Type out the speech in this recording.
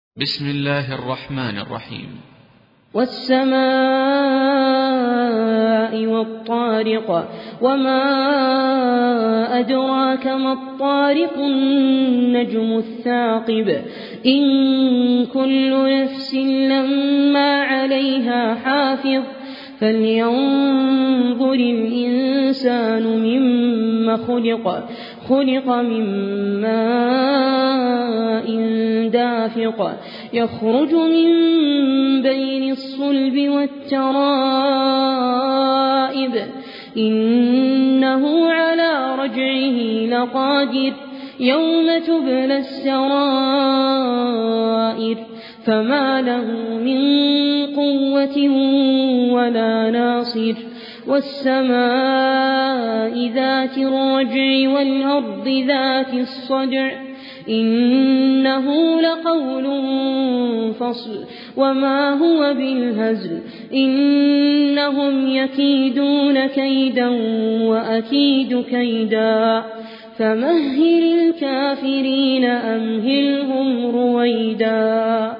بسم الله الرحمن الرحيم. والسماء والطارق وما أدراك ما الطارق النجم الثاقب إن كل نفس لما عليها حافظ فلينظر الإنسان مما خلق من ماء دافق يخرج من بين الصلب والترائب إنه على رجعه لقادر يوم تبلى السرائر فما له من قوة ولا ناصر والسماء ذات الرجع والأرض ذات الصدع إنه لقول فصل وما هو بالهزل إنهم يكيدون كيدا وأكيد كيدا فمهل الكافرين أمهلهم رويدا.